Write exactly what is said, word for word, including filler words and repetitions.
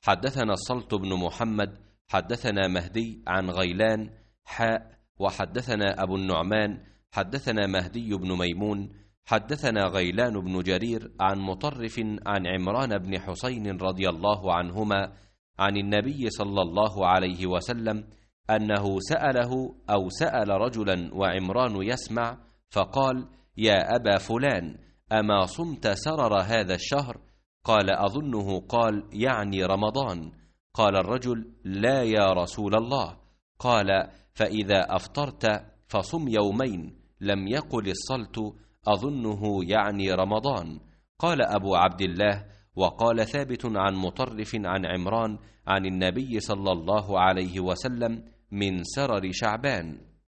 حدثنا الصلت بن محمد حدثنا مهدي عن غيلان حاء وحدثنا أبو النعمان حدثنا مهدي بن ميمون حدثنا غيلان بن جرير عن مطرف عن عمران بن حسين رضي الله عنهما عن النبي صلى الله عليه وسلم أنه سأله أو سأل رجلا وعمران يسمع فقال: يا أبا فلان، أما صمت سرر هذا الشهر؟ قال: أظنه قال يعني رمضان. قال الرجل: لا يا رسول الله. قال: فإذا أفطرت فصم يومين. لم يقل الصلت: أظنه يعني رمضان. قال أبو عبد الله: وقال ثابت عن مطرف عن عمران عن النبي صلى الله عليه وسلم من سرر شعبان.